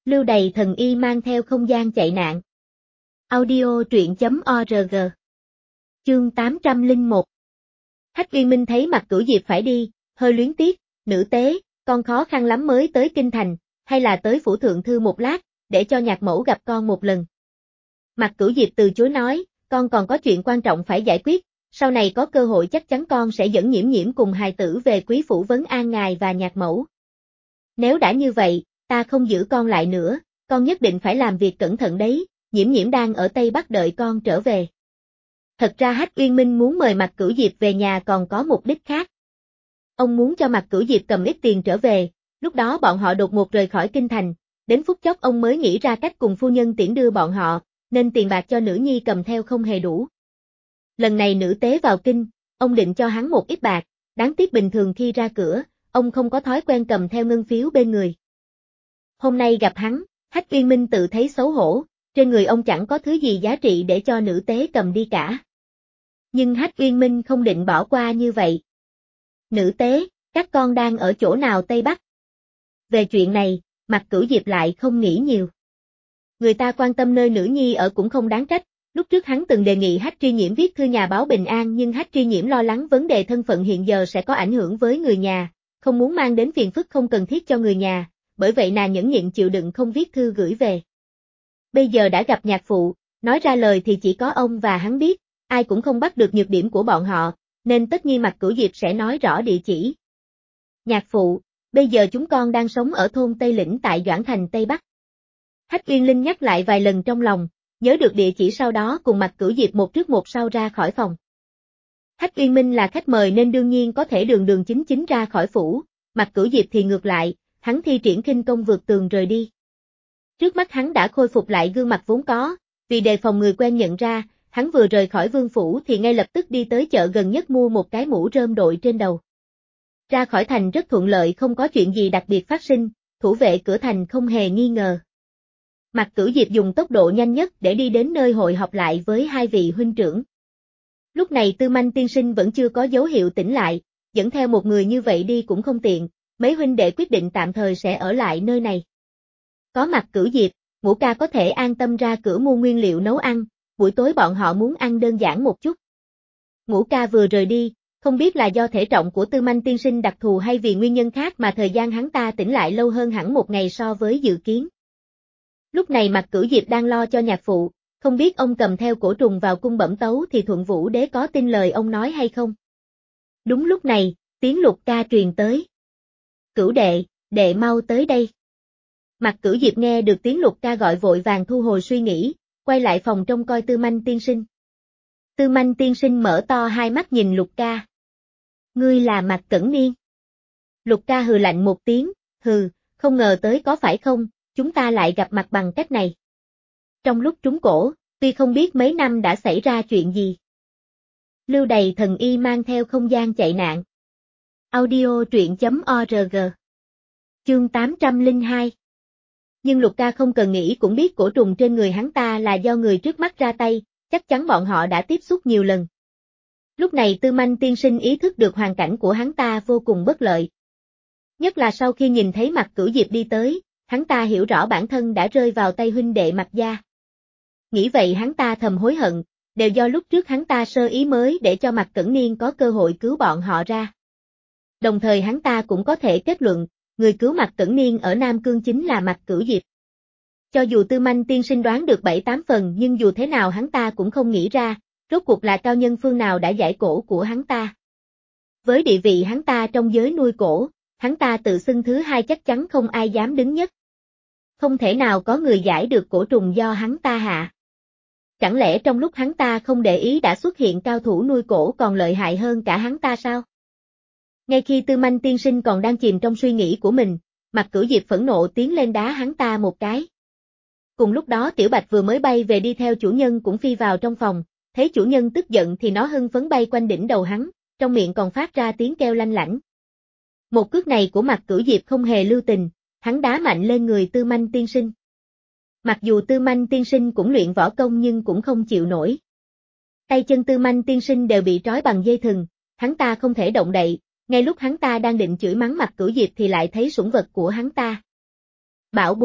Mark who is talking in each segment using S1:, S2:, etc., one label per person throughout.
S1: Lưu Đày thần y mang theo không gian chạy nạn. Audio truyện.org. Chương 801. Hách Uyên Minh thấy Mạc Cửu Diệp phải đi, hơi luyến tiếc, nữ tế, con khó khăn lắm mới tới kinh thành, hay là tới phủ thượng thư một lát, để cho nhạc mẫu gặp con một lần. Mạc Cửu Diệp từ chối nói, con còn có chuyện quan trọng phải giải quyết, sau này có cơ hội chắc chắn con sẽ dẫn Nhiễm Nhiễm cùng hài tử về quý phủ vấn an ngài và nhạc mẫu. Nếu đã như vậy, ta không giữ con lại nữa, con nhất định phải làm việc cẩn thận đấy, Nhiễm Nhiễm đang ở Tây Bắc đợi con trở về. Thật ra Hách Uyên Minh muốn mời Mạc Cửu Diệp về nhà còn có mục đích khác. Ông muốn cho Mạc Cửu Diệp cầm ít tiền trở về, lúc đó bọn họ đột ngột rời khỏi kinh thành, đến phút chốc ông mới nghĩ ra cách cùng phu nhân tiễn đưa bọn họ, nên tiền bạc cho nữ nhi cầm theo không hề đủ. Lần này nữ tế vào kinh, ông định cho hắn một ít bạc, đáng tiếc bình thường khi ra cửa, ông không có thói quen cầm theo ngân phiếu bên người. Hôm nay gặp hắn, Hách Uyên Minh tự thấy xấu hổ, trên người ông chẳng có thứ gì giá trị để cho nữ tế cầm đi cả. Nhưng Hách Uyên Minh không định bỏ qua như vậy. Nữ tế, các con đang ở chỗ nào Tây Bắc? Về chuyện này, Mạc Cửu Diệp lại không nghĩ nhiều. Người ta quan tâm nơi nữ nhi ở cũng không đáng trách, lúc trước hắn từng đề nghị Hách Tri Nhiễm viết thư nhà báo bình an nhưng Hách Tri Nhiễm lo lắng vấn đề thân phận hiện giờ sẽ có ảnh hưởng với người nhà, không muốn mang đến phiền phức không cần thiết cho người nhà, bởi vậy nàng nhẫn nhịn chịu đựng không viết thư gửi về. Bây giờ đã gặp nhạc phụ, nói ra lời thì chỉ có ông và hắn biết, ai cũng không bắt được nhược điểm của bọn họ, nên tất nhiên Mạc Cửu Diệp sẽ nói rõ địa chỉ. Nhạc phụ, bây giờ chúng con đang sống ở thôn Tây Lĩnh tại Doãn Thành Tây Bắc. Hách Uyên Linh nhắc lại vài lần trong lòng, nhớ được địa chỉ sau đó cùng Mạc Cửu Diệp một trước một sau ra khỏi phòng. Hách Uyên Minh là khách mời nên đương nhiên có thể đường đường chính chính ra khỏi phủ, Mạc Cửu Diệp thì ngược lại, hắn thi triển khinh công vượt tường rời đi. Trước mắt hắn đã khôi phục lại gương mặt vốn có, vì đề phòng người quen nhận ra, hắn vừa rời khỏi vương phủ thì ngay lập tức đi tới chợ gần nhất mua một cái mũ rơm đội trên đầu. Ra khỏi thành rất thuận lợi, không có chuyện gì đặc biệt phát sinh, thủ vệ cửa thành không hề nghi ngờ. Mạc Cửu Diệp dùng tốc độ nhanh nhất để đi đến nơi hội họp lại với hai vị huynh trưởng. Lúc này Tư Manh tiên sinh vẫn chưa có dấu hiệu tỉnh lại, dẫn theo một người như vậy đi cũng không tiện, mấy huynh đệ quyết định tạm thời sẽ ở lại nơi này. Có Mạc Cửu Diệp, Ngũ ca có thể an tâm ra cửa mua nguyên liệu nấu ăn, buổi tối bọn họ muốn ăn đơn giản một chút. Ngũ ca vừa rời đi, không biết là do thể trọng của Tư Manh tiên sinh đặc thù hay vì nguyên nhân khác mà thời gian hắn ta tỉnh lại lâu hơn hẳn một ngày so với dự kiến. Lúc này Mạc Cửu Diệp đang lo cho nhạc phụ, không biết ông cầm theo cổ trùng vào cung bẩm tấu thì Thuận Vũ Đế có tin lời ông nói hay không. Đúng lúc này, tiếng Lục ca truyền tới. Cửu đệ, đệ mau tới đây. Mạc Cửu Diệp nghe được tiếng Lục ca gọi vội vàng thu hồi suy nghĩ, quay lại phòng trông coi Tư Manh tiên sinh. Tư Manh tiên sinh mở to hai mắt nhìn Lục ca. Ngươi là Mạc Cẩn Niên. Lục ca hừ lạnh một tiếng, hừ, không ngờ tới có phải không, chúng ta lại gặp mặt bằng cách này. Trong lúc trúng cổ, tuy không biết mấy năm đã xảy ra chuyện gì. Lưu Đày thần y mang theo không gian chạy nạn. Audio truyện.org. Chương 802. Nhưng Lục ca không cần nghĩ cũng biết cổ trùng trên người hắn ta là do người trước mắt ra tay, chắc chắn bọn họ đã tiếp xúc nhiều lần. Lúc này Tư Manh tiên sinh ý thức được hoàn cảnh của hắn ta vô cùng bất lợi. Nhất là sau khi nhìn thấy Mạc Cửu Diệp đi tới, hắn ta hiểu rõ bản thân đã rơi vào tay huynh đệ Mạc gia. Nghĩ vậy hắn ta thầm hối hận, đều do lúc trước hắn ta sơ ý mới để cho Mạc Cẩn Niên có cơ hội cứu bọn họ ra. Đồng thời hắn ta cũng có thể kết luận, người cứu Mạc Cẩn Niên ở Nam Cương chính là Mạc Cửu Diệp. Cho dù Tư Manh tiên sinh đoán được 7-8 phần nhưng dù thế nào hắn ta cũng không nghĩ ra, rốt cuộc là cao nhân phương nào đã giải cổ của hắn ta. Với địa vị hắn ta trong giới nuôi cổ, hắn ta tự xưng thứ hai chắc chắn không ai dám đứng nhất. Không thể nào có người giải được cổ trùng do hắn ta hạ. Chẳng lẽ trong lúc hắn ta không để ý đã xuất hiện cao thủ nuôi cổ còn lợi hại hơn cả hắn ta sao? Ngay khi Tư Manh tiên sinh còn đang chìm trong suy nghĩ của mình, Mạc Cửu Diệp phẫn nộ tiến lên đá hắn ta một cái. Cùng lúc đó Tiểu Bạch vừa mới bay về đi theo chủ nhân cũng phi vào trong phòng, thấy chủ nhân tức giận thì nó hưng phấn bay quanh đỉnh đầu hắn, trong miệng còn phát ra tiếng kêu lanh lảnh. Một cước này của Mạc Cửu Diệp không hề lưu tình, hắn đá mạnh lên người Tư Manh tiên sinh. Mặc dù Tư Manh tiên sinh cũng luyện võ công nhưng cũng không chịu nổi. Tay chân Tư Manh tiên sinh đều bị trói bằng dây thừng, hắn ta không thể động đậy, ngay lúc hắn ta đang định chửi mắng Mạc Cửu Diệp thì lại thấy sủng vật của hắn ta. Bảo bối,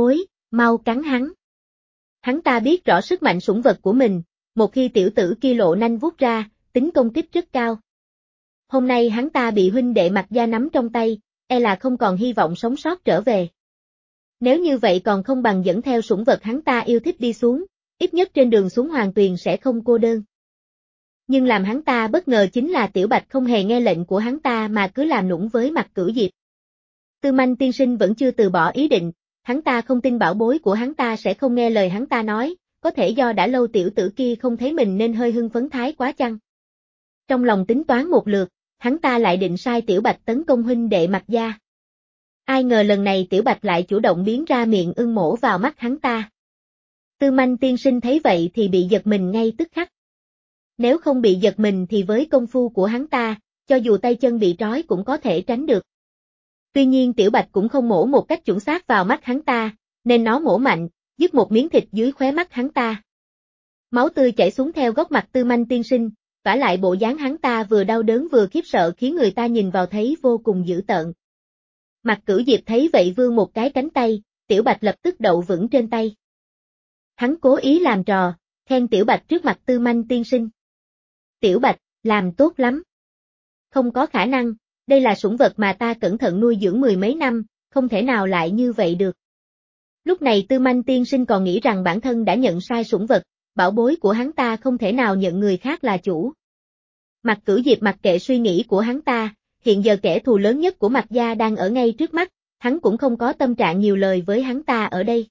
S1: mau cắn hắn. Hắn ta biết rõ sức mạnh sủng vật của mình, một khi tiểu tử kia lộ nanh vuốt ra, tính công kích rất cao. Hôm nay hắn ta bị huynh đệ Mạc Gia nắm trong tay, e là không còn hy vọng sống sót trở về. Nếu như vậy còn không bằng dẫn theo sủng vật hắn ta yêu thích đi xuống, ít nhất trên đường xuống Hoàng Tuyền sẽ không cô đơn. Nhưng làm hắn ta bất ngờ chính là Tiểu Bạch không hề nghe lệnh của hắn ta mà cứ làm nũng với Mạc Cửu Diệp. Tư Manh tiên sinh vẫn chưa từ bỏ ý định, hắn ta không tin bảo bối của hắn ta sẽ không nghe lời hắn ta nói, có thể do đã lâu tiểu tử kia không thấy mình nên hơi hưng phấn thái quá chăng. Trong lòng tính toán một lượt, hắn ta lại định sai Tiểu Bạch tấn công huynh đệ Mạc Gia. Ai ngờ lần này Tiểu Bạch lại chủ động biến ra miệng ưng mổ vào mắt hắn ta. Tư Manh tiên sinh thấy vậy thì bị giật mình ngay tức khắc. Nếu không bị giật mình thì với công phu của hắn ta, cho dù tay chân bị trói cũng có thể tránh được. Tuy nhiên Tiểu Bạch cũng không mổ một cách chuẩn xác vào mắt hắn ta, nên nó mổ mạnh, dứt một miếng thịt dưới khóe mắt hắn ta. Máu tươi chảy xuống theo góc mặt Tư Manh tiên sinh, vả lại bộ dáng hắn ta vừa đau đớn vừa khiếp sợ khiến người ta nhìn vào thấy vô cùng dữ tợn. Mạc Cửu Diệp thấy vậy vươn một cái cánh tay, Tiểu Bạch lập tức đậu vững trên tay. Hắn cố ý làm trò, khen Tiểu Bạch trước mặt Tư Manh tiên sinh. Tiểu Bạch, làm tốt lắm. Không có khả năng, đây là sủng vật mà ta cẩn thận nuôi dưỡng mười mấy năm, không thể nào lại như vậy được. Lúc này Tư Manh tiên sinh còn nghĩ rằng bản thân đã nhận sai sủng vật, bảo bối của hắn ta không thể nào nhận người khác là chủ. Mạc Cửu Diệp mặc kệ suy nghĩ của hắn ta, hiện giờ kẻ thù lớn nhất của Mạc Gia đang ở ngay trước mắt, hắn cũng không có tâm trạng nhiều lời với hắn ta ở đây.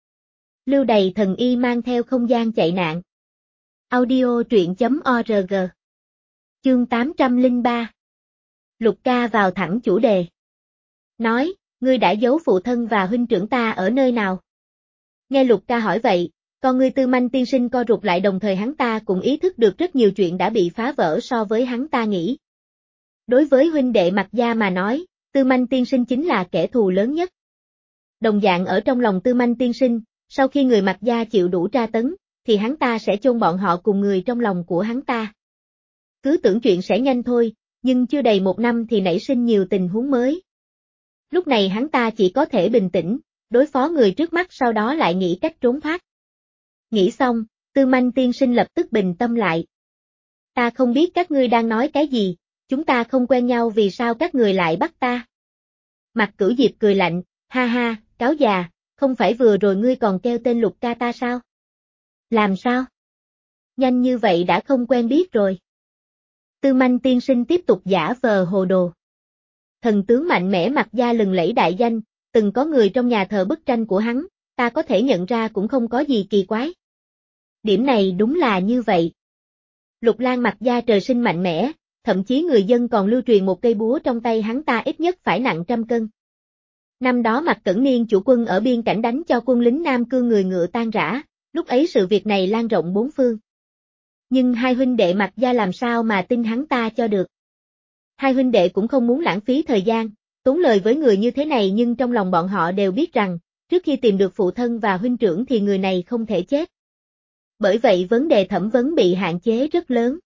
S1: Lưu Đày thần y mang theo không gian chạy nạn. Audio truyện.org. Chương 803. Lục ca vào thẳng chủ đề. Nói, ngươi đã giấu phụ thân và huynh trưởng ta ở nơi nào? Nghe Lục ca hỏi vậy, con ngươi Tư Manh tiên sinh co rụt lại, đồng thời hắn ta cũng ý thức được rất nhiều chuyện đã bị phá vỡ so với hắn ta nghĩ. Đối với huynh đệ Mạc Gia mà nói, Tư Manh tiên sinh chính là kẻ thù lớn nhất. Đồng dạng ở trong lòng Tư Manh tiên sinh, sau khi người Mạc Gia chịu đủ tra tấn, thì hắn ta sẽ chôn bọn họ cùng người trong lòng của hắn ta. Cứ tưởng chuyện sẽ nhanh thôi, nhưng chưa đầy một năm thì nảy sinh nhiều tình huống mới. Lúc này hắn ta chỉ có thể bình tĩnh, đối phó người trước mắt, sau đó lại nghĩ cách trốn thoát. Nghĩ xong, Tư Manh tiên sinh lập tức bình tâm lại. Ta không biết các ngươi đang nói cái gì, chúng ta không quen nhau vì sao các người lại bắt ta? Mạc Cửu Diệp cười lạnh, ha ha, cáo già, không phải vừa rồi ngươi còn kêu tên Lục ca ta sao? Làm sao? Nhanh như vậy đã không quen biết rồi. Tư Manh tiên sinh tiếp tục giả vờ hồ đồ. Thần tướng mạnh mẽ Mạc Gia lừng lẫy đại danh, từng có người trong nhà thờ bức tranh của hắn, ta có thể nhận ra cũng không có gì kỳ quái. Điểm này đúng là như vậy. Lục Lang Mạc Gia trời sinh mạnh mẽ, thậm chí người dân còn lưu truyền một cây búa trong tay hắn ta ít nhất phải nặng 100 cân. Năm đó Mạc Cẩn Niên chủ quân ở biên cảnh đánh cho quân lính Nam Cương người ngựa tan rã, lúc ấy sự việc này lan rộng bốn phương. Nhưng hai huynh đệ Mạc Gia làm sao mà tin hắn ta cho được. Hai huynh đệ cũng không muốn lãng phí thời gian, tốn lời với người như thế này, nhưng trong lòng bọn họ đều biết rằng, trước khi tìm được phụ thân và huynh trưởng thì người này không thể chết. Bởi vậy vấn đề thẩm vấn bị hạn chế rất lớn.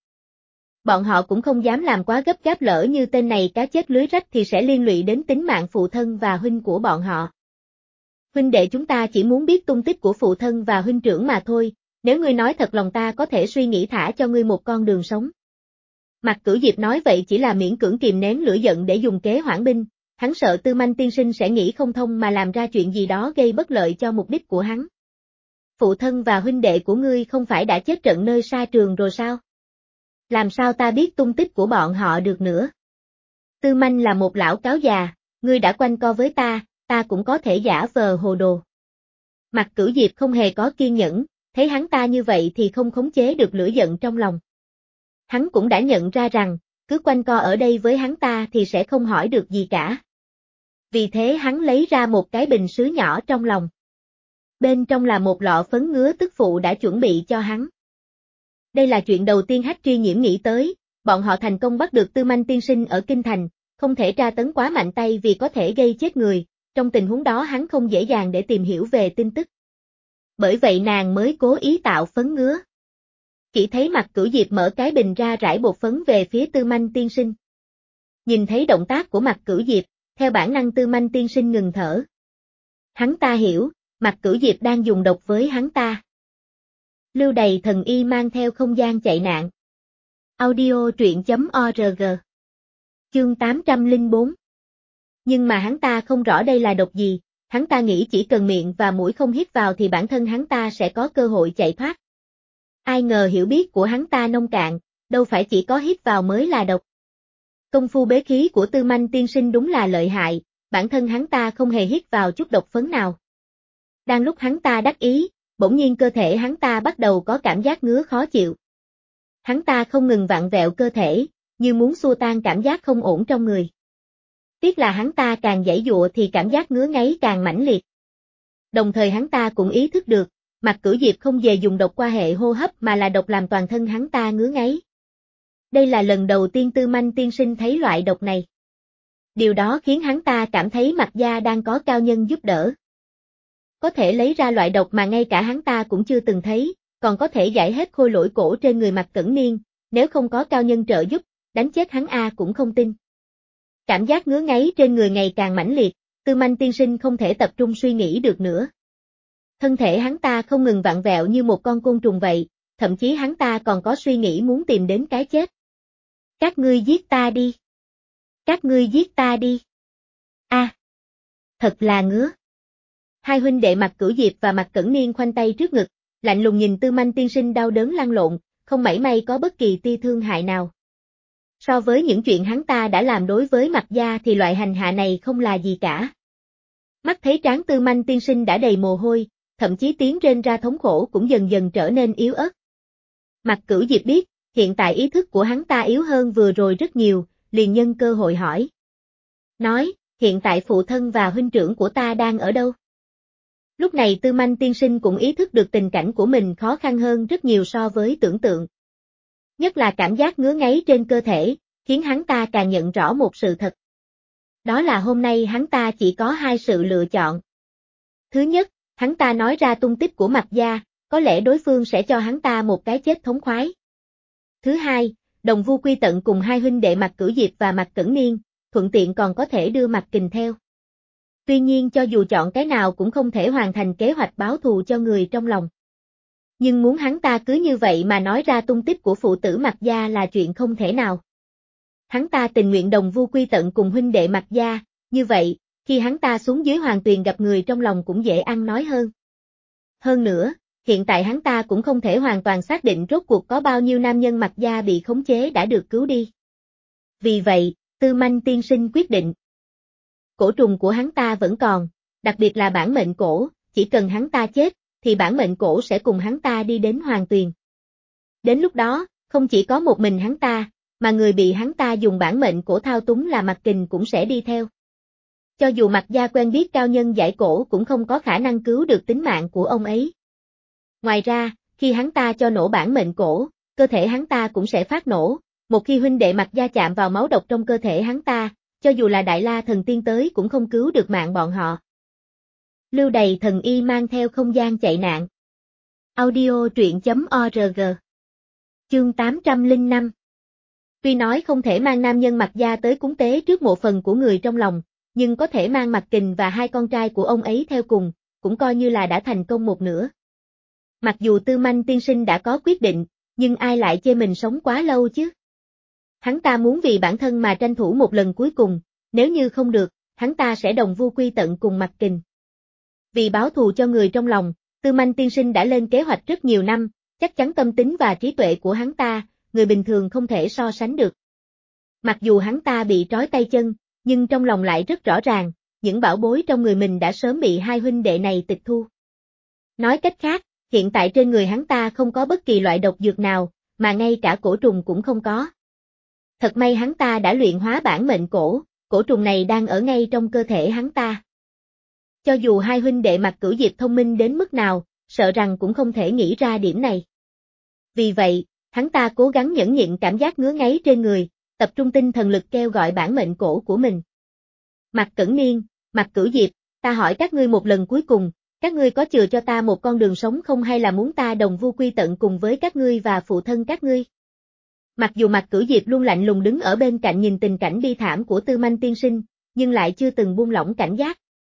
S1: Bọn họ cũng không dám làm quá gấp gáp, lỡ như tên này cá chết lưới rách thì sẽ liên lụy đến tính mạng phụ thân và huynh của bọn họ. Huynh đệ chúng ta chỉ muốn biết tung tích của phụ thân và huynh trưởng mà thôi, nếu ngươi nói thật lòng ta có thể suy nghĩ thả cho ngươi một con đường sống. Mạc Cửu Diệp nói vậy chỉ là miễn cưỡng kìm nén lửa giận để dùng kế hoãn binh, hắn sợ Tư Manh tiên sinh sẽ nghĩ không thông mà làm ra chuyện gì đó gây bất lợi cho mục đích của hắn. Phụ thân và huynh đệ của ngươi không phải đã chết trận nơi sa trường rồi sao? Làm sao ta biết tung tích của bọn họ được nữa? Tư Manh là một lão cáo già, ngươi đã quanh co với ta cũng có thể giả vờ hồ đồ. Mạc Cửu Diệp không hề có kiên nhẫn, thấy hắn ta như vậy thì không khống chế được lửa giận trong lòng. Hắn cũng đã nhận ra rằng, cứ quanh co ở đây với hắn ta thì sẽ không hỏi được gì cả. Vì thế hắn lấy ra một cái bình sứ nhỏ trong lòng. Bên trong là một lọ phấn ngứa tức phụ đã chuẩn bị cho hắn. Đây là chuyện đầu tiên Hách Tri Nhiễm nghĩ tới, bọn họ thành công bắt được Tư Manh tiên sinh ở Kinh Thành, không thể tra tấn quá mạnh tay vì có thể gây chết người, trong tình huống đó hắn không dễ dàng để tìm hiểu về tin tức. Bởi vậy nàng mới cố ý tạo phấn ngứa. Chỉ thấy Mạc Cửu Diệp mở cái bình ra rải bột phấn về phía Tư Manh tiên sinh. Nhìn thấy động tác của Mạc Cửu Diệp, theo bản năng Tư Manh tiên sinh ngừng thở. Hắn ta hiểu, Mạc Cửu Diệp đang dùng độc với hắn ta. Lưu Đầy thần y mang theo không gian chạy nạn. Audio truyện.org. Chương 804. Nhưng mà hắn ta không rõ đây là độc gì, hắn ta nghĩ chỉ cần miệng và mũi không hít vào thì bản thân hắn ta sẽ có cơ hội chạy thoát. Ai ngờ hiểu biết của hắn ta nông cạn, đâu phải chỉ có hít vào mới là độc. Công phu bế khí của Tư Manh tiên sinh đúng là lợi hại, bản thân hắn ta không hề hít vào chút độc phấn nào. Đang lúc hắn ta đắc ý, bỗng nhiên cơ thể hắn ta bắt đầu có cảm giác ngứa khó chịu. Hắn ta không ngừng vặn vẹo cơ thể, như muốn xua tan cảm giác không ổn trong người. Tiếc là hắn ta càng giãy giụa thì cảm giác ngứa ngáy càng mãnh liệt. Đồng thời hắn ta cũng ý thức được, Mạc Cửu Diệp không hề dùng độc qua hệ hô hấp mà là độc làm toàn thân hắn ta ngứa ngáy. Đây là lần đầu tiên Tư Manh tiên sinh thấy loại độc này. Điều đó khiến hắn ta cảm thấy Mạc gia đang có cao nhân giúp đỡ. Có thể lấy ra loại độc mà ngay cả hắn ta cũng chưa từng thấy, còn có thể giải hết khôi lỗi cổ trên người Mạc Cẩn Niên, nếu không có cao nhân trợ giúp, đánh chết hắn cũng không tin. Cảm giác ngứa ngáy trên người ngày càng mãnh liệt, Tư Manh tiên sinh không thể tập trung suy nghĩ được nữa. Thân thể hắn ta không ngừng vặn vẹo như một con côn trùng vậy, thậm chí hắn ta còn có suy nghĩ muốn tìm đến cái chết. Các ngươi giết ta đi. Các ngươi giết ta đi. Thật là ngứa. Hai huynh đệ Mạc Cửu Diệp và Mạc Cẩn Niên khoanh tay trước ngực, lạnh lùng nhìn Tư Manh tiên sinh đau đớn lăn lộn, không mảy may có bất kỳ tia thương hại nào. So với những chuyện hắn ta đã làm đối với Mạc gia thì loại hành hạ này không là gì cả. Mắt thấy trán Tư Manh tiên sinh đã đầy mồ hôi, thậm chí tiếng rên ra thống khổ cũng dần dần trở nên yếu ớt. Mạc Cửu Diệp biết, hiện tại ý thức của hắn ta yếu hơn vừa rồi rất nhiều, liền nhân cơ hội hỏi. Nói, hiện tại phụ thân và huynh trưởng của ta đang ở đâu? Lúc này Tư Manh tiên sinh cũng ý thức được tình cảnh của mình khó khăn hơn rất nhiều so với tưởng tượng. Nhất là cảm giác ngứa ngáy trên cơ thể, khiến hắn ta càng nhận rõ một sự thật. Đó là hôm nay hắn ta chỉ có hai sự lựa chọn. Thứ nhất, hắn ta nói ra tung tích của Mạc gia, có lẽ đối phương sẽ cho hắn ta một cái chết thống khoái. Thứ hai, Đồng Vu Quy Tận cùng hai huynh đệ Mạc Cửu Diệp và Mạc Cẩn Niên, thuận tiện còn có thể đưa Mạc Kình theo. Tuy nhiên cho dù chọn cái nào cũng không thể hoàn thành kế hoạch báo thù cho người trong lòng. Nhưng muốn hắn ta cứ như vậy mà nói ra tung tích của phụ tử Mạc gia là chuyện không thể nào. Hắn ta tình nguyện Đồng Vu Quy Tận cùng huynh đệ Mạc gia, như vậy, khi hắn ta xuống dưới Hoàng Tuyền gặp người trong lòng cũng dễ ăn nói hơn. Hơn nữa, hiện tại hắn ta cũng không thể hoàn toàn xác định rốt cuộc có bao nhiêu nam nhân Mạc gia bị khống chế đã được cứu đi. Vì vậy, Tư Manh tiên sinh quyết định. Cổ trùng của hắn ta vẫn còn, đặc biệt là bản mệnh cổ, chỉ cần hắn ta chết, thì bản mệnh cổ sẽ cùng hắn ta đi đến Hoàng Tuyền. Đến lúc đó, không chỉ có một mình hắn ta, mà người bị hắn ta dùng bản mệnh cổ thao túng là Mạc Kình cũng sẽ đi theo. Cho dù Mạc gia quen biết cao nhân giải cổ cũng không có khả năng cứu được tính mạng của ông ấy. Ngoài ra, khi hắn ta cho nổ bản mệnh cổ, cơ thể hắn ta cũng sẽ phát nổ, một khi huynh đệ Mạc gia chạm vào máu độc trong cơ thể hắn ta, cho dù là Đại La thần tiên tới cũng không cứu được mạng bọn họ. Lưu Đầy thần y mang theo không gian chạy nạn. Audio truyện.org. Chương 805. Tuy nói không thể mang nam nhân Mạc gia tới cúng tế trước mộ phần của người trong lòng, nhưng có thể mang Mạc Kình và hai con trai của ông ấy theo cùng, cũng coi như là đã thành công một nửa. Mặc dù Tư Manh tiên sinh đã có quyết định, nhưng ai lại chê mình sống quá lâu chứ? Hắn ta muốn vì bản thân mà tranh thủ một lần cuối cùng, nếu như không được, hắn ta sẽ Đồng Vu Quy Tận cùng Mạc Kình. Vì báo thù cho người trong lòng, Tư Manh tiên sinh đã lên kế hoạch rất nhiều năm, chắc chắn tâm tính và trí tuệ của hắn ta, người bình thường không thể so sánh được. Mặc dù hắn ta bị trói tay chân, nhưng trong lòng lại rất rõ ràng, những bảo bối trong người mình đã sớm bị hai huynh đệ này tịch thu. Nói cách khác, hiện tại trên người hắn ta không có bất kỳ loại độc dược nào, mà ngay cả cổ trùng cũng không có. Thật may hắn ta đã luyện hóa bản mệnh cổ trùng này đang ở ngay trong cơ thể hắn ta. Cho dù hai huynh đệ Mạc Cửu Diệp thông minh đến mức nào, sợ rằng cũng không thể nghĩ ra điểm này. Vì vậy, hắn ta cố gắng nhẫn nhịn cảm giác ngứa ngáy trên người, tập trung tinh thần lực kêu gọi bản mệnh cổ của mình. Mạc Cẩn Niên, Mạc Cửu Diệp, ta hỏi các ngươi một lần cuối cùng, các ngươi có chừa cho ta một con đường sống không hay là muốn ta Đồng Vu Quy Tận cùng với các ngươi và phụ thân các ngươi? Mặc dù Mạc Cửu Diệp luôn lạnh lùng đứng ở bên cạnh nhìn tình cảnh bi thảm của Tư Manh tiên sinh, nhưng lại chưa từng buông lỏng cảnh giác.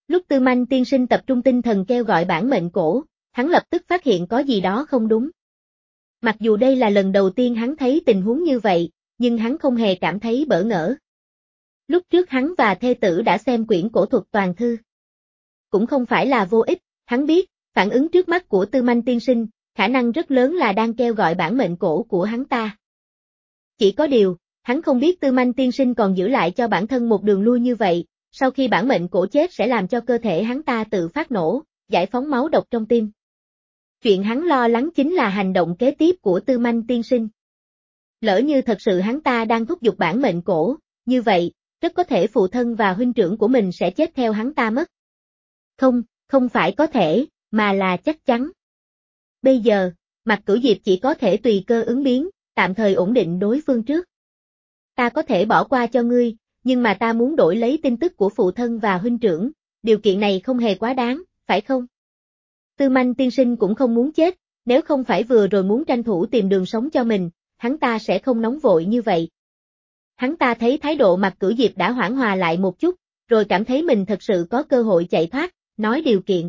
S1: Lúc Tư Manh tiên sinh tập trung tinh thần kêu gọi bản mệnh cổ, hắn lập tức phát hiện có gì đó không đúng. Mặc dù đây là lần đầu tiên hắn thấy tình huống như vậy, nhưng hắn không hề cảm thấy bỡ ngỡ. Lúc trước hắn và thê tử đã xem quyển cổ thuật toàn thư. Cũng không phải là vô ích, hắn biết, phản ứng trước mắt của Tư Manh tiên sinh, khả năng rất lớn là đang kêu gọi bản mệnh cổ của hắn ta. Chỉ có điều, hắn không biết Tư Manh tiên sinh còn giữ lại cho bản thân một đường lui như vậy, sau khi bản mệnh cổ chết sẽ làm cho cơ thể hắn ta tự phát nổ, giải phóng máu độc trong tim. Chuyện hắn lo lắng chính là hành động kế tiếp của Tư Manh tiên sinh. Lỡ như thật sự hắn ta đang thúc giục bản mệnh cổ, như vậy, rất có thể phụ thân và huynh trưởng của mình sẽ chết theo hắn ta mất. Không, không phải có thể, mà là chắc chắn. Bây giờ, Mạc Cửu Diệp chỉ có thể tùy cơ ứng biến, tạm thời ổn định đối phương trước. Ta có thể bỏ qua cho ngươi, nhưng mà ta muốn đổi lấy tin tức của phụ thân và huynh trưởng, điều kiện này không hề quá đáng, phải không? Tư Manh tiên sinh cũng không muốn chết, nếu không phải vừa rồi muốn tranh thủ tìm đường sống cho mình, hắn ta sẽ không nóng vội như vậy. Hắn ta thấy thái độ Mạc Cửu Diệp đã hoãn hòa lại một chút, rồi cảm thấy mình thật sự có cơ hội chạy thoát, nói điều kiện.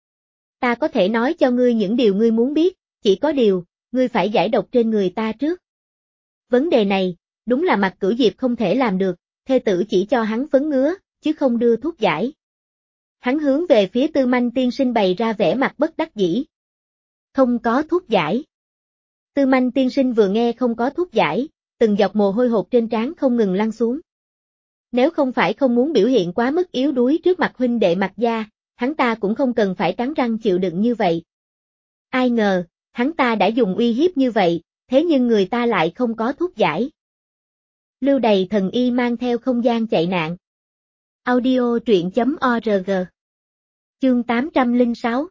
S1: Ta có thể nói cho ngươi những điều ngươi muốn biết, chỉ có điều, ngươi phải giải độc trên người ta trước. Vấn đề này, đúng là Mạc Cửu Diệp không thể làm được, thê tử chỉ cho hắn phấn ngứa, chứ không đưa thuốc giải. Hắn hướng về phía Tư Manh tiên sinh bày ra vẻ mặt bất đắc dĩ. Không có thuốc giải. Tư Manh tiên sinh vừa nghe không có thuốc giải, từng giọt mồ hôi hột trên trán không ngừng lăn xuống. Nếu không phải không muốn biểu hiện quá mức yếu đuối trước mặt huynh đệ Mạc gia, hắn ta cũng không cần phải cắn răng chịu đựng như vậy. Ai ngờ, hắn ta đã dùng uy hiếp như vậy, thế nhưng người ta lại không có thuốc giải. Lưu Đầy thần y mang theo không gian chạy nạn. Audio truyện.org. Chương 806.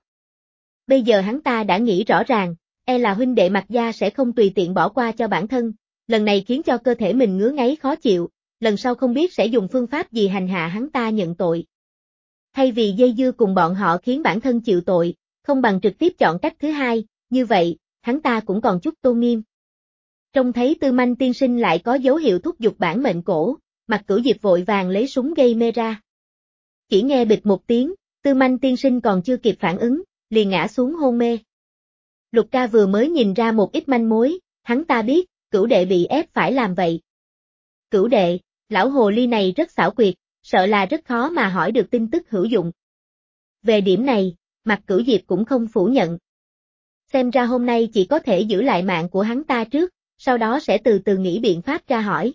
S1: Bây giờ hắn ta đã nghĩ rõ ràng, là huynh đệ Mạc gia sẽ không tùy tiện bỏ qua cho bản thân, lần này khiến cho cơ thể mình ngứa ngáy khó chịu, lần sau không biết sẽ dùng phương pháp gì hành hạ hắn ta nhận tội. Thay vì dây dưa cùng bọn họ khiến bản thân chịu tội, không bằng trực tiếp chọn cách thứ hai, như vậy, hắn ta cũng còn chút tôn nghiêm. Trông thấy Tư Manh tiên sinh lại có dấu hiệu thúc giục bản mệnh cổ, Mạc Cửu Diệp vội vàng lấy súng gây mê ra. Chỉ nghe bịch một tiếng, Tư Manh tiên sinh còn chưa kịp phản ứng, liền ngã xuống hôn mê. Lục ca vừa mới nhìn ra một ít manh mối, hắn ta biết, Cửu đệ bị ép phải làm vậy. Cửu đệ, lão hồ ly này rất xảo quyệt, sợ là rất khó mà hỏi được tin tức hữu dụng. Về điểm này, Mạc Cửu Diệp cũng không phủ nhận. Xem ra hôm nay chỉ có thể giữ lại mạng của hắn ta trước, sau đó sẽ từ từ nghĩ biện pháp tra hỏi.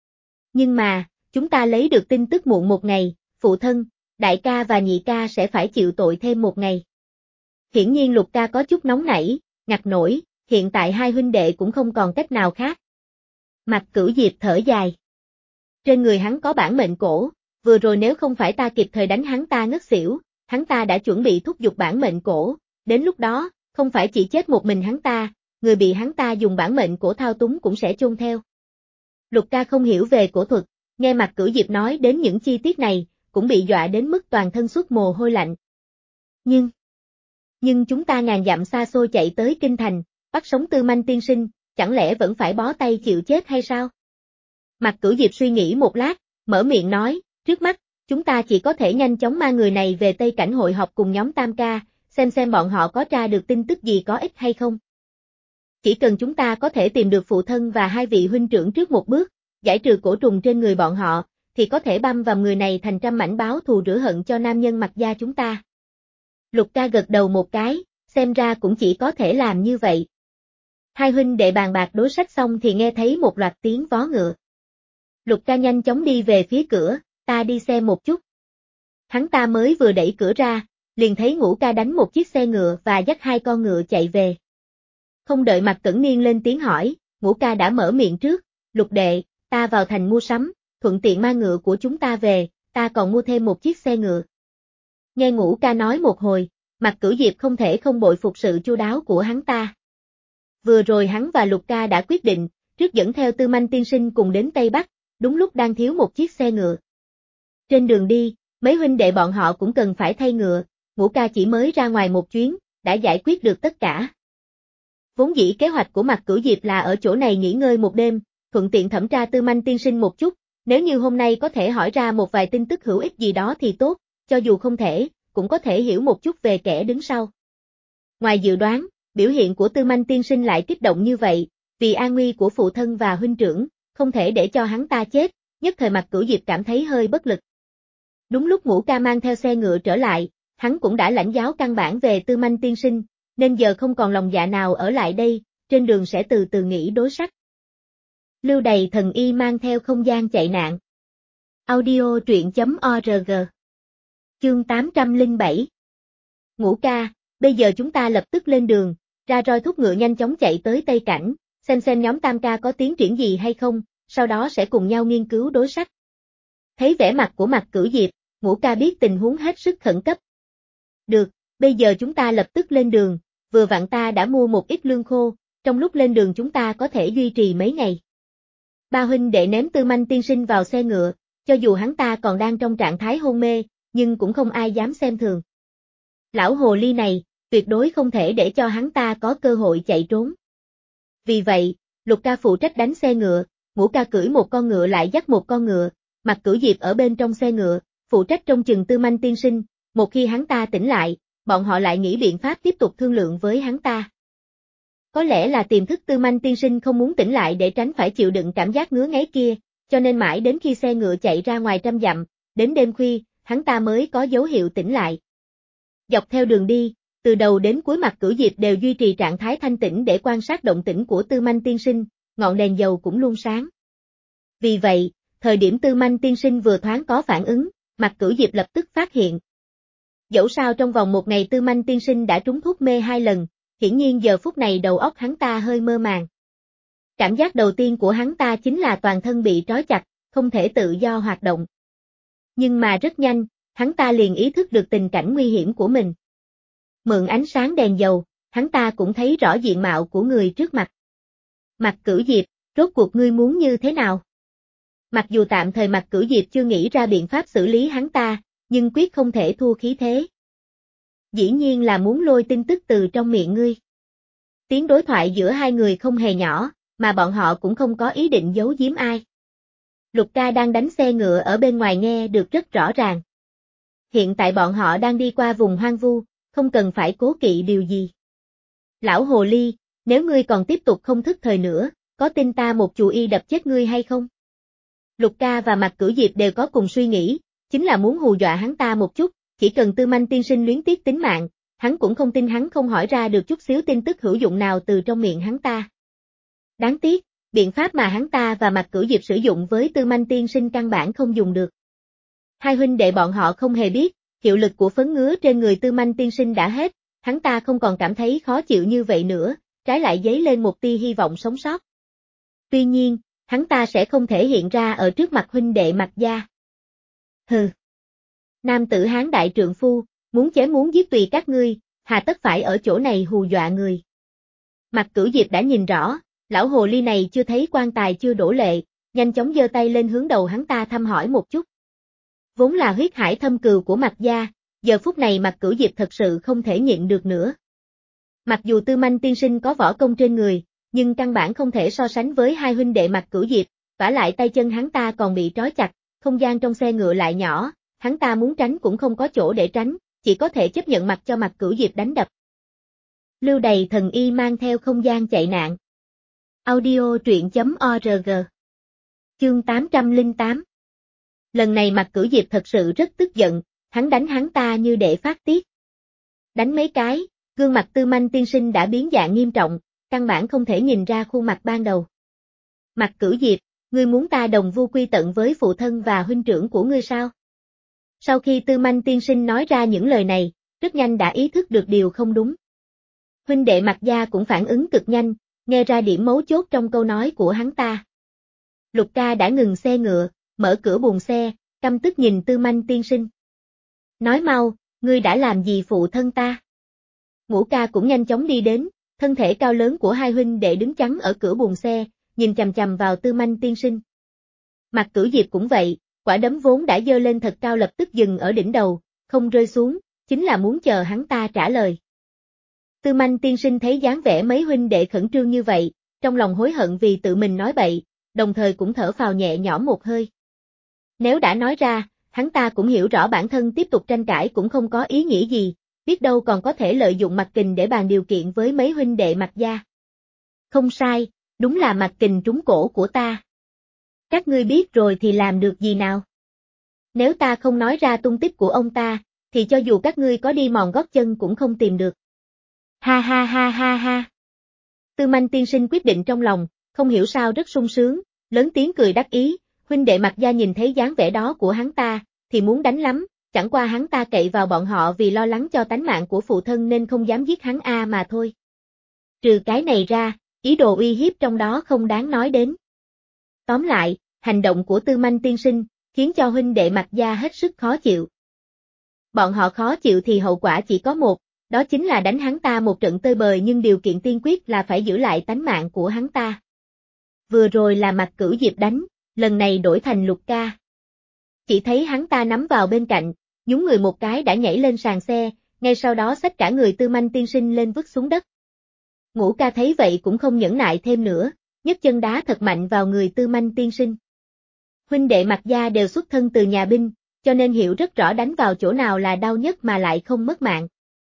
S1: Nhưng mà, chúng ta lấy được tin tức muộn một ngày, phụ thân, đại ca và nhị ca sẽ phải chịu tội thêm một ngày. Hiển nhiên Lục ca có chút nóng nảy, ngặt nổi, hiện tại hai huynh đệ cũng không còn cách nào khác. Mạc Cửu Diệp thở dài. Trên người hắn có bản mệnh cổ, vừa rồi nếu không phải ta kịp thời đánh hắn ta ngất xỉu, hắn ta đã chuẩn bị thúc giục bản mệnh cổ, đến lúc đó, không phải chỉ chết một mình hắn ta, người bị hắn ta dùng bản mệnh cổ thao túng cũng sẽ chôn theo. Lục ca không hiểu về cổ thuật, nghe Mạc Cửu Diệp nói đến những chi tiết này, cũng bị dọa đến mức toàn thân xuất mồ hôi lạnh. Nhưng chúng ta ngàn dặm xa xôi chạy tới kinh thành, bắt sống Tư Manh tiên sinh, chẳng lẽ vẫn phải bó tay chịu chết hay sao? Mạc Cửu Diệp suy nghĩ một lát, mở miệng nói, trước mắt, chúng ta chỉ có thể nhanh chóng mang người này về Tây Cảnh hội họp cùng nhóm Tam Ca, xem bọn họ có tra được tin tức gì có ích hay không. Chỉ cần chúng ta có thể tìm được phụ thân và hai vị huynh trưởng trước một bước, giải trừ cổ trùng trên người bọn họ, thì có thể băm vào người này thành trăm mảnh báo thù rửa hận cho nam nhân Mạc gia chúng ta. Lục ca gật đầu một cái, xem ra cũng chỉ có thể làm như vậy. Hai huynh đệ bàn bạc đối sách xong thì nghe thấy một loạt tiếng vó ngựa. Lục ca nhanh chóng đi về phía cửa, ta đi xem một chút. Hắn ta mới vừa đẩy cửa ra, liền thấy Ngũ ca đánh một chiếc xe ngựa và dắt hai con ngựa chạy về. Không đợi Mạc Cẩn Niên lên tiếng hỏi, Ngũ ca đã mở miệng trước, Lục đệ, ta vào thành mua sắm, thuận tiện mang ngựa của chúng ta về, ta còn mua thêm một chiếc xe ngựa. Nghe Ngũ ca nói một hồi, Mạc Cửu Diệp không thể không bội phục sự chu đáo của hắn ta. Vừa rồi hắn và Lục ca đã quyết định, trước dẫn theo Tư Manh tiên sinh cùng đến Tây Bắc, đúng lúc đang thiếu một chiếc xe ngựa. Trên đường đi, mấy huynh đệ bọn họ cũng cần phải thay ngựa, Ngũ ca chỉ mới ra ngoài một chuyến, đã giải quyết được tất cả. Vốn dĩ kế hoạch của Mạc Cửu Diệp là ở chỗ này nghỉ ngơi một đêm, thuận tiện thẩm tra Tư Manh tiên sinh một chút, nếu như hôm nay có thể hỏi ra một vài tin tức hữu ích gì đó thì tốt, cho dù không thể, cũng có thể hiểu một chút về kẻ đứng sau. Ngoài dự đoán, biểu hiện của Tư Manh tiên sinh lại kích động như vậy, vì an nguy của phụ thân và huynh trưởng, không thể để cho hắn ta chết, nhất thời Mạc Cửu Diệp cảm thấy hơi bất lực. Đúng lúc Ngũ Ca mang theo xe ngựa trở lại, hắn cũng đã lãnh giáo căn bản về Tư Manh tiên sinh, nên giờ không còn lòng dạ nào ở lại đây, trên đường sẽ từ từ nghĩ đối sách. Lưu Đày thần y mang theo không gian chạy nạn. Audio truyện.org. Chương 807. Ngũ ca, bây giờ chúng ta lập tức lên đường, ra roi thúc ngựa nhanh chóng chạy tới Tây Cảnh, xem nhóm Tam ca có tiến triển gì hay không, sau đó sẽ cùng nhau nghiên cứu đối sách. Thấy vẻ mặt của Mạc Cửu Diệp, Ngũ ca biết tình huống hết sức khẩn cấp. Được, bây giờ chúng ta lập tức lên đường, vừa vặn ta đã mua một ít lương khô, trong lúc lên đường chúng ta có thể duy trì mấy ngày. Ba huynh đệ ném Tư Manh tiên sinh vào xe ngựa, cho dù hắn ta còn đang trong trạng thái hôn mê, nhưng cũng không ai dám xem thường. Lão hồ ly này, tuyệt đối không thể để cho hắn ta có cơ hội chạy trốn. Vì vậy, Lục ca phụ trách đánh xe ngựa, Ngũ ca cưỡi một con ngựa lại dắt một con ngựa, Mạc Cửu Diệp ở bên trong xe ngựa, phụ trách trông chừng Tư Manh tiên sinh, một khi hắn ta tỉnh lại, bọn họ lại nghĩ biện pháp tiếp tục thương lượng với hắn ta. Có lẽ là tiềm thức Tư Manh tiên sinh không muốn tỉnh lại để tránh phải chịu đựng cảm giác ngứa ngáy kia, cho nên mãi đến khi xe ngựa chạy ra ngoài trăm dặm, đến đêm khuya, hắn ta mới có dấu hiệu tỉnh lại. Dọc theo đường đi, từ đầu đến cuối Mạc Cửu Diệp đều duy trì trạng thái thanh tĩnh để quan sát động tĩnh của Tư Manh tiên sinh, ngọn đèn dầu cũng luôn sáng. Vì vậy, thời điểm Tư Manh tiên sinh vừa thoáng có phản ứng, Mạc Cửu Diệp lập tức phát hiện. Dẫu sao trong vòng một ngày Tư Manh tiên sinh đã trúng thuốc mê 2 lần, hiển nhiên giờ phút này đầu óc hắn ta hơi mơ màng. Cảm giác đầu tiên của hắn ta chính là toàn thân bị trói chặt, không thể tự do hoạt động. Nhưng mà rất nhanh, hắn ta liền ý thức được tình cảnh nguy hiểm của mình. Mượn ánh sáng đèn dầu, hắn ta cũng thấy rõ diện mạo của người trước mặt. Mạc Cửu Diệp, rốt cuộc ngươi muốn như thế nào? Mặc dù tạm thời Mạc Cửu Diệp chưa nghĩ ra biện pháp xử lý hắn ta, nhưng quyết không thể thua khí thế. Dĩ nhiên là muốn lôi tin tức từ trong miệng ngươi. Tiếng đối thoại giữa hai người không hề nhỏ, mà bọn họ cũng không có ý định giấu giếm ai. Lục ca đang đánh xe ngựa ở bên ngoài nghe được rất rõ ràng. Hiện tại bọn họ đang đi qua vùng hoang vu, không cần phải cố kỵ điều gì. Lão hồ ly, nếu ngươi còn tiếp tục không thức thời nữa, có tin ta một chù y đập chết ngươi hay không? Lục ca và Mạc Cửu Diệp đều có cùng suy nghĩ, chính là muốn hù dọa hắn ta một chút, chỉ cần Tư Manh tiên sinh luyến tiếc tính mạng, hắn cũng không tin hắn không hỏi ra được chút xíu tin tức hữu dụng nào từ trong miệng hắn ta. Đáng tiếc, biện pháp mà hắn ta và Mạc Cửu Diệp sử dụng với Tư Manh tiên sinh căn bản không dùng được. Hai huynh đệ bọn họ không hề biết, hiệu lực của phấn ngứa trên người Tư Manh tiên sinh đã hết, hắn ta không còn cảm thấy khó chịu như vậy nữa, trái lại dấy lên một tia hy vọng sống sót. Tuy nhiên, hắn ta sẽ không thể hiện ra ở trước mặt huynh đệ Mạc gia. Hừ. Nam tử Hán đại trượng phu, muốn chém muốn giết tùy các ngươi, hà tất phải ở chỗ này hù dọa người. Mạc Cửu Diệp đã nhìn rõ, lão hồ ly này chưa thấy quan tài chưa đổ lệ, nhanh chóng giơ tay lên hướng đầu hắn ta thăm hỏi một chút. Vốn là huyết hải thâm cừu của Mạc gia, giờ phút này Mạc Cửu Diệp thật sự không thể nhịn được nữa. Mặc dù Tư Manh tiên sinh có võ công trên người, nhưng căn bản không thể so sánh với hai huynh đệ Mạc Cửu Diệp, vả lại tay chân hắn ta còn bị trói chặt, không gian trong xe ngựa lại nhỏ, hắn ta muốn tránh cũng không có chỗ để tránh, chỉ có thể chấp nhận mặc cho Mạc Cửu Diệp đánh đập. Lưu Đày thần y mang theo không gian chạy nạn. Audio truyện.org. Chương 808. Lần này Mạc Cửu Diệp thật sự rất tức giận, hắn đánh hắn ta như để phát tiết. Đánh mấy cái, gương mặt Tư Manh tiên sinh đã biến dạng nghiêm trọng, căn bản không thể nhìn ra khuôn mặt ban đầu. Mạc Cửu Diệp, ngươi muốn ta đồng vu quy tận với phụ thân và huynh trưởng của ngươi sao? Sau khi Tư Manh tiên sinh nói ra những lời này, rất nhanh đã ý thức được điều không đúng. Huynh đệ Mạc gia cũng phản ứng cực nhanh, nghe ra điểm mấu chốt trong câu nói của hắn ta. Lục ca đã ngừng xe ngựa, mở cửa buồng xe, căm tức nhìn Tư Manh tiên sinh. Nói mau, ngươi đã làm gì phụ thân ta? Ngũ ca cũng nhanh chóng đi đến, thân thể cao lớn của hai huynh đệ đứng chắn ở cửa buồng xe, nhìn chằm chằm vào Tư Manh tiên sinh. Mạc Cửu Diệp cũng vậy, quả đấm vốn đã giơ lên thật cao lập tức dừng ở đỉnh đầu, không rơi xuống, chính là muốn chờ hắn ta trả lời. Tư Manh tiên sinh thấy dáng vẻ mấy huynh đệ khẩn trương như vậy, trong lòng hối hận vì tự mình nói bậy, đồng thời cũng thở phào nhẹ nhõm một hơi. Nếu đã nói ra, hắn ta cũng hiểu rõ bản thân tiếp tục tranh cãi cũng không có ý nghĩa gì, biết đâu còn có thể lợi dụng Mạc Kình để bàn điều kiện với mấy huynh đệ Mạc gia. Không sai, đúng là Mạc Kình trúng cổ của ta. Các ngươi biết rồi thì làm được gì nào? Nếu ta không nói ra tung tích của ông ta, thì cho dù các ngươi có đi mòn gót chân cũng không tìm được. Ha ha ha ha ha. Tư Manh tiên sinh quyết định trong lòng, không hiểu sao rất sung sướng, lớn tiếng cười đắc ý, huynh đệ Mạc gia nhìn thấy dáng vẻ đó của hắn ta, thì muốn đánh lắm, chẳng qua hắn ta cậy vào bọn họ vì lo lắng cho tánh mạng của phụ thân nên không dám giết hắn mà thôi. Trừ cái này ra, ý đồ uy hiếp trong đó không đáng nói đến. Tóm lại, hành động của Tư Manh tiên sinh, khiến cho huynh đệ Mạc gia hết sức khó chịu. Bọn họ khó chịu thì hậu quả chỉ có một, đó chính là đánh hắn ta một trận tơi bời, nhưng điều kiện tiên quyết là phải giữ lại tánh mạng của hắn ta. Vừa rồi là Mạc Cửu Diệp đánh, lần này đổi thành Lục ca. Chỉ thấy hắn ta nắm vào bên cạnh, nhún người một cái đã nhảy lên sàn xe, ngay sau đó xách cả người Tư Manh tiên sinh lên vứt xuống đất. Ngũ ca thấy vậy cũng không nhẫn nại thêm nữa, nhấc chân đá thật mạnh vào người Tư Manh tiên sinh. Huynh đệ Mạc gia đều xuất thân từ nhà binh, cho nên hiểu rất rõ đánh vào chỗ nào là đau nhất mà lại không mất mạng.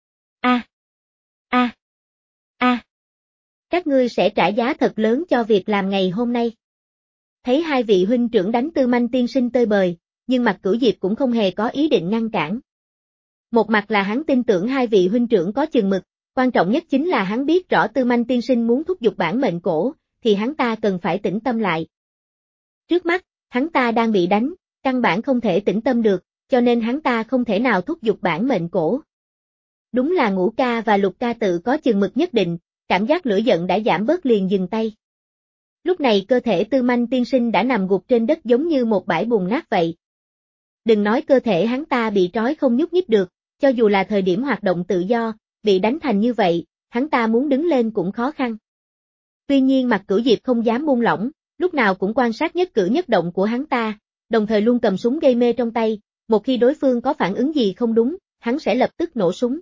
S1: Các ngươi sẽ trả giá thật lớn cho việc làm ngày hôm nay. Thấy hai vị huynh trưởng đánh Tư Manh tiên sinh tơi bời, nhưng Mạc Cửu Diệp cũng không hề có ý định ngăn cản. Một mặt là hắn tin tưởng hai vị huynh trưởng có chừng mực, quan trọng nhất chính là hắn biết rõ Tư Manh tiên sinh muốn thúc giục bản mệnh cổ, thì hắn ta cần phải tĩnh tâm lại. Trước mắt, hắn ta đang bị đánh, căn bản không thể tĩnh tâm được, cho nên hắn ta không thể nào thúc giục bản mệnh cổ. Đúng là Ngũ ca và Lục ca tự có chừng mực nhất định, cảm giác lửa giận đã giảm bớt liền dừng tay. Lúc này cơ thể Tư Manh tiên sinh đã nằm gục trên đất giống như một bãi bùn nát vậy. Đừng nói cơ thể hắn ta bị trói không nhúc nhích được, cho dù là thời điểm hoạt động tự do, bị đánh thành như vậy, hắn ta muốn đứng lên cũng khó khăn. Tuy nhiên Mạc Cửu Diệp không dám buông lỏng, lúc nào cũng quan sát nhất cử nhất động của hắn ta, đồng thời luôn cầm súng gây mê trong tay, một khi đối phương có phản ứng gì không đúng, hắn sẽ lập tức nổ súng.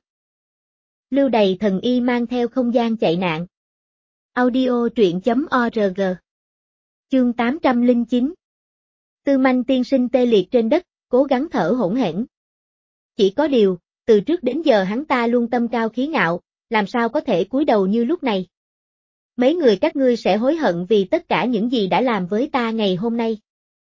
S1: Lưu Đầy thần y mang theo không gian chạy nạn. Audio truyện.org. Chương 809. Tư Manh tiên sinh tê liệt trên đất, cố gắng thở hổn hển. Chỉ có điều, từ trước đến giờ hắn ta luôn tâm cao khí ngạo, làm sao có thể cúi đầu như lúc này. Mấy người các ngươi sẽ hối hận vì tất cả những gì đã làm với ta ngày hôm nay.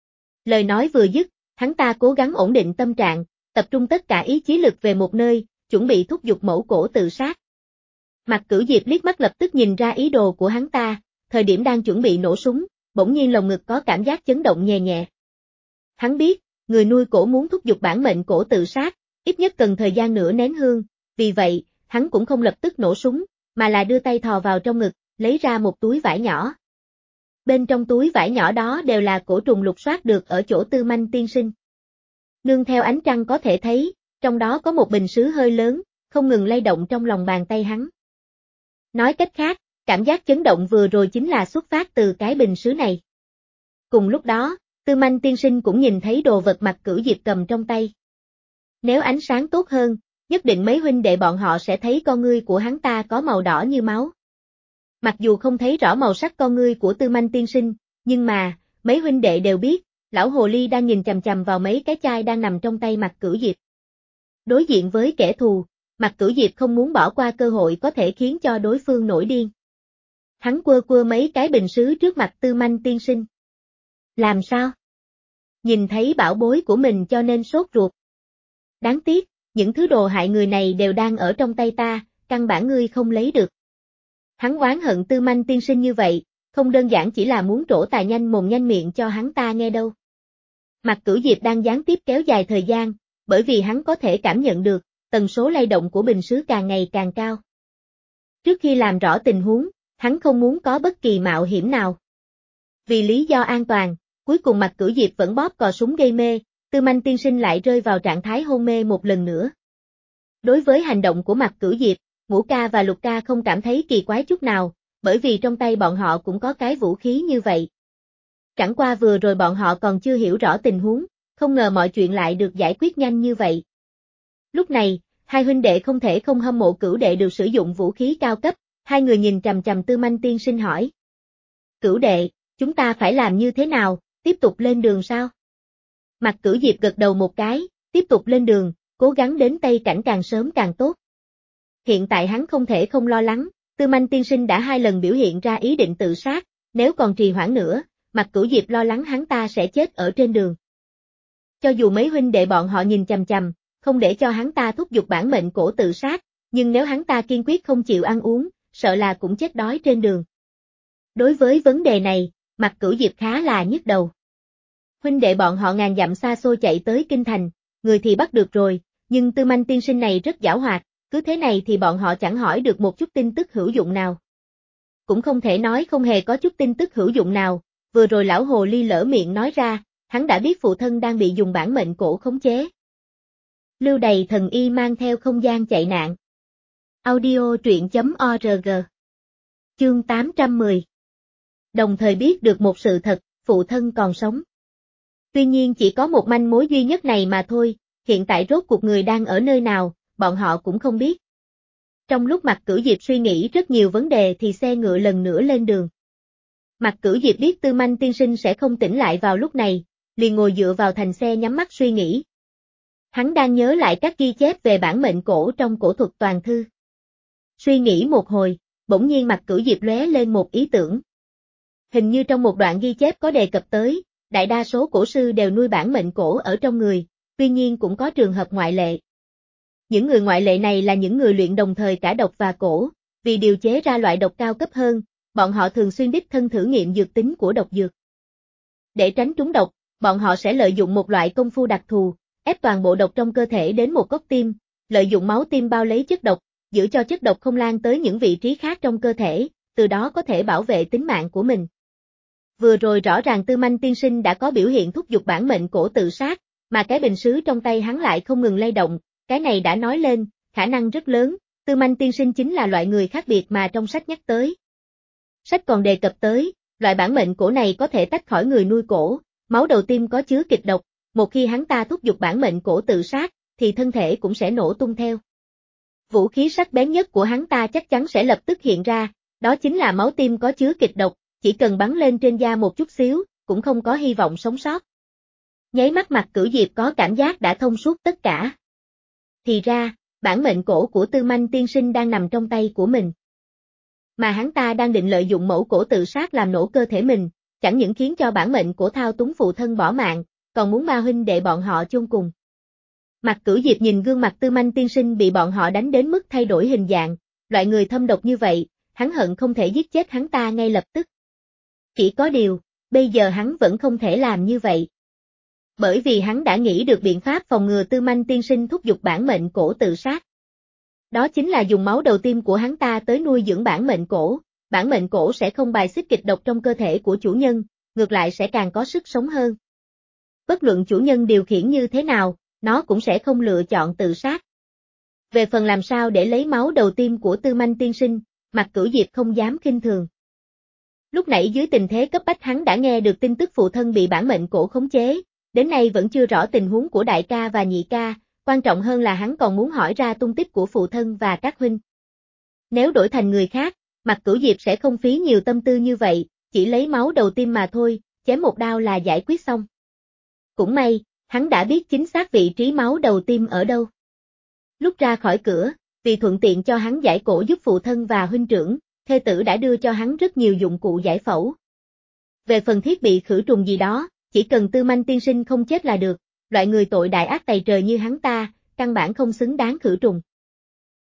S1: Lời nói vừa dứt, hắn ta cố gắng ổn định tâm trạng, tập trung tất cả ý chí lực về một nơi, chuẩn bị thúc giục mẫu cổ tự sát. Mạc Cửu Diệp liếc mắt lập tức nhìn ra ý đồ của hắn ta, thời điểm đang chuẩn bị nổ súng, bỗng nhiên lồng ngực có cảm giác chấn động nhẹ nhẹ. Hắn biết, người nuôi cổ muốn thúc giục bản mệnh cổ tự sát, ít nhất cần thời gian nửa nén hương, vì vậy, hắn cũng không lập tức nổ súng, mà là đưa tay thò vào trong ngực, lấy ra một túi vải nhỏ. Bên trong túi vải nhỏ đó đều là cổ trùng lục soát được ở chỗ Tư Manh tiên sinh. Nương theo ánh trăng có thể thấy, trong đó có một bình sứ hơi lớn, không ngừng lay động trong lòng bàn tay hắn. Nói cách khác, cảm giác chấn động vừa rồi chính là xuất phát từ cái bình sứ này. Cùng lúc đó, Tư Manh tiên sinh cũng nhìn thấy đồ vật Mạc Cửu Diệp cầm trong tay. Nếu ánh sáng tốt hơn, nhất định mấy huynh đệ bọn họ sẽ thấy con ngươi của hắn ta có màu đỏ như máu. Mặc dù không thấy rõ màu sắc con ngươi của Tư Manh tiên sinh, nhưng mà, mấy huynh đệ đều biết, lão hồ ly đang nhìn chằm chằm vào mấy cái chai đang nằm trong tay Mạc Cửu Diệp. Đối diện với kẻ thù, Mạc Cửu Diệp không muốn bỏ qua cơ hội có thể khiến cho đối phương nổi điên. Hắn quơ mấy cái bình sứ trước mặt Tư Manh tiên sinh. Làm sao? Nhìn thấy bảo bối của mình cho nên sốt ruột. Đáng tiếc, những thứ đồ hại người này đều đang ở trong tay ta, căn bản ngươi không lấy được. Hắn oán hận Tư Manh tiên sinh như vậy, không đơn giản chỉ là muốn trổ tài nhanh mồm nhanh miệng cho hắn ta nghe đâu. Mạc Cửu Diệp đang gián tiếp kéo dài thời gian, bởi vì hắn có thể cảm nhận được, tần số lay động của bình sứ càng ngày càng cao. Trước khi làm rõ tình huống, hắn không muốn có bất kỳ mạo hiểm nào. Vì lý do an toàn, cuối cùng Mạc Cửu Diệp vẫn bóp cò súng gây mê, Tư Manh tiên sinh lại rơi vào trạng thái hôn mê một lần nữa. Đối với hành động của Mạc Cửu Diệp, Ngũ ca và Lục ca không cảm thấy kỳ quái chút nào, bởi vì trong tay bọn họ cũng có cái vũ khí như vậy. Chẳng qua vừa rồi bọn họ còn chưa hiểu rõ tình huống, không ngờ mọi chuyện lại được giải quyết nhanh như vậy. Lúc này, hai huynh đệ không thể không hâm mộ Cửu đệ được sử dụng vũ khí cao cấp, hai người nhìn chằm chằm Tư Manh tiên sinh hỏi. Cửu đệ, chúng ta phải làm như thế nào, tiếp tục lên đường sao? Mạc Cửu Diệp gật đầu một cái, tiếp tục lên đường, cố gắng đến Tây Cảnh càng sớm càng tốt. Hiện tại hắn không thể không lo lắng, Tư Manh tiên sinh đã 2 lần biểu hiện ra ý định tự sát, nếu còn trì hoãn nữa, Mạc Cửu Diệp lo lắng hắn ta sẽ chết ở trên đường. Cho dù mấy huynh đệ bọn họ nhìn chằm chằm, không để cho hắn ta thúc giục bản mệnh cổ tự sát, nhưng nếu hắn ta kiên quyết không chịu ăn uống, sợ là cũng chết đói trên đường. Đối với vấn đề này, Mạc Cửu Diệp khá là nhức đầu. Huynh đệ bọn họ ngàn dặm xa xôi chạy tới kinh thành, người thì bắt được rồi, nhưng Tư Manh tiên sinh này rất giảo hoạt, cứ thế này thì bọn họ chẳng hỏi được một chút tin tức hữu dụng nào. Cũng không thể nói không hề có chút tin tức hữu dụng nào, vừa rồi lão hồ ly lỡ miệng nói ra, hắn đã biết phụ thân đang bị dùng bản mệnh cổ khống chế. Lưu Đầy thần y mang theo không gian chạy nạn. Audio truyện.org. Chương 810. Đồng thời biết được một sự thật, phụ thân còn sống. Tuy nhiên chỉ có một manh mối duy nhất này mà thôi, hiện tại rốt cuộc người đang ở nơi nào, bọn họ cũng không biết. Trong lúc Mạc Cửu Diệp suy nghĩ rất nhiều vấn đề thì xe ngựa lần nữa lên đường. Mạc Cửu Diệp biết Tư Manh tiên sinh sẽ không tỉnh lại vào lúc này, liền ngồi dựa vào thành xe nhắm mắt suy nghĩ. Hắn đang nhớ lại các ghi chép về bản mệnh cổ trong cổ thuật toàn thư. Suy nghĩ một hồi, bỗng nhiên Mạc Cửu Diệp lóe lên một ý tưởng. Hình như trong một đoạn ghi chép có đề cập tới, đại đa số cổ sư đều nuôi bản mệnh cổ ở trong người, tuy nhiên cũng có trường hợp ngoại lệ. Những người ngoại lệ này là những người luyện đồng thời cả độc và cổ, vì điều chế ra loại độc cao cấp hơn, bọn họ thường xuyên đích thân thử nghiệm dược tính của độc dược. Để tránh trúng độc, bọn họ sẽ lợi dụng một loại công phu đặc thù, ép toàn bộ độc trong cơ thể đến một cốc tim, lợi dụng máu tim bao lấy chất độc, giữ cho chất độc không lan tới những vị trí khác trong cơ thể, từ đó có thể bảo vệ tính mạng của mình. Vừa rồi rõ ràng Tư Manh tiên sinh đã có biểu hiện thúc giục bản mệnh cổ tự sát, mà cái bình sứ trong tay hắn lại không ngừng lay động, cái này đã nói lên, khả năng rất lớn, Tư Manh tiên sinh chính là loại người khác biệt mà trong sách nhắc tới. Sách còn đề cập tới, loại bản mệnh cổ này có thể tách khỏi người nuôi cổ, máu đầu tim có chứa kịch độc, một khi hắn ta thúc giục bản mệnh cổ tự sát, thì thân thể cũng sẽ nổ tung theo. Vũ khí sắc bén nhất của hắn ta chắc chắn sẽ lập tức hiện ra, đó chính là máu tim có chứa kịch độc, chỉ cần bắn lên trên da một chút xíu, cũng không có hy vọng sống sót. Nháy mắt Mạc Cửu Diệp có cảm giác đã thông suốt tất cả. Thì ra, bản mệnh cổ của Tư Manh tiên sinh đang nằm trong tay của mình. Mà hắn ta đang định lợi dụng mẫu cổ tự sát làm nổ cơ thể mình, chẳng những khiến cho bản mệnh cổ thao túng phụ thân bỏ mạng, còn muốn ma huynh đệ bọn họ chôn cùng. Mạc Cửu Diệp nhìn gương mặt Tư Manh tiên sinh bị bọn họ đánh đến mức thay đổi hình dạng, loại người thâm độc như vậy, hắn hận không thể giết chết hắn ta ngay lập tức. Chỉ có điều, bây giờ hắn vẫn không thể làm như vậy. Bởi vì hắn đã nghĩ được biện pháp phòng ngừa Tư Manh tiên sinh thúc giục bản mệnh cổ tự sát. Đó chính là dùng máu đầu tiên của hắn ta tới nuôi dưỡng bản mệnh cổ sẽ không bài xích kịch độc trong cơ thể của chủ nhân, ngược lại sẽ càng có sức sống hơn. Bất luận chủ nhân điều khiển như thế nào, nó cũng sẽ không lựa chọn tự sát. Về phần làm sao để lấy máu đầu tiên của Tư Manh tiên sinh, Mạc Cửu Diệp không dám khinh thường. Lúc nãy dưới tình thế cấp bách hắn đã nghe được tin tức phụ thân bị bản mệnh cổ khống chế, đến nay vẫn chưa rõ tình huống của đại ca và nhị ca, quan trọng hơn là hắn còn muốn hỏi ra tung tích của phụ thân và các huynh. Nếu đổi thành người khác, Mạc Cửu Diệp sẽ không phí nhiều tâm tư như vậy, chỉ lấy máu đầu tiên mà thôi, chém một đao là giải quyết xong. Cũng may, hắn đã biết chính xác vị trí máu đầu tiên ở đâu. Lúc ra khỏi cửa, vì thuận tiện cho hắn giải cổ giúp phụ thân và huynh trưởng, thê tử đã đưa cho hắn rất nhiều dụng cụ giải phẫu. Về phần thiết bị khử trùng gì đó, chỉ cần Tư Manh tiên sinh không chết là được, loại người tội đại ác tày trời như hắn ta, căn bản không xứng đáng khử trùng.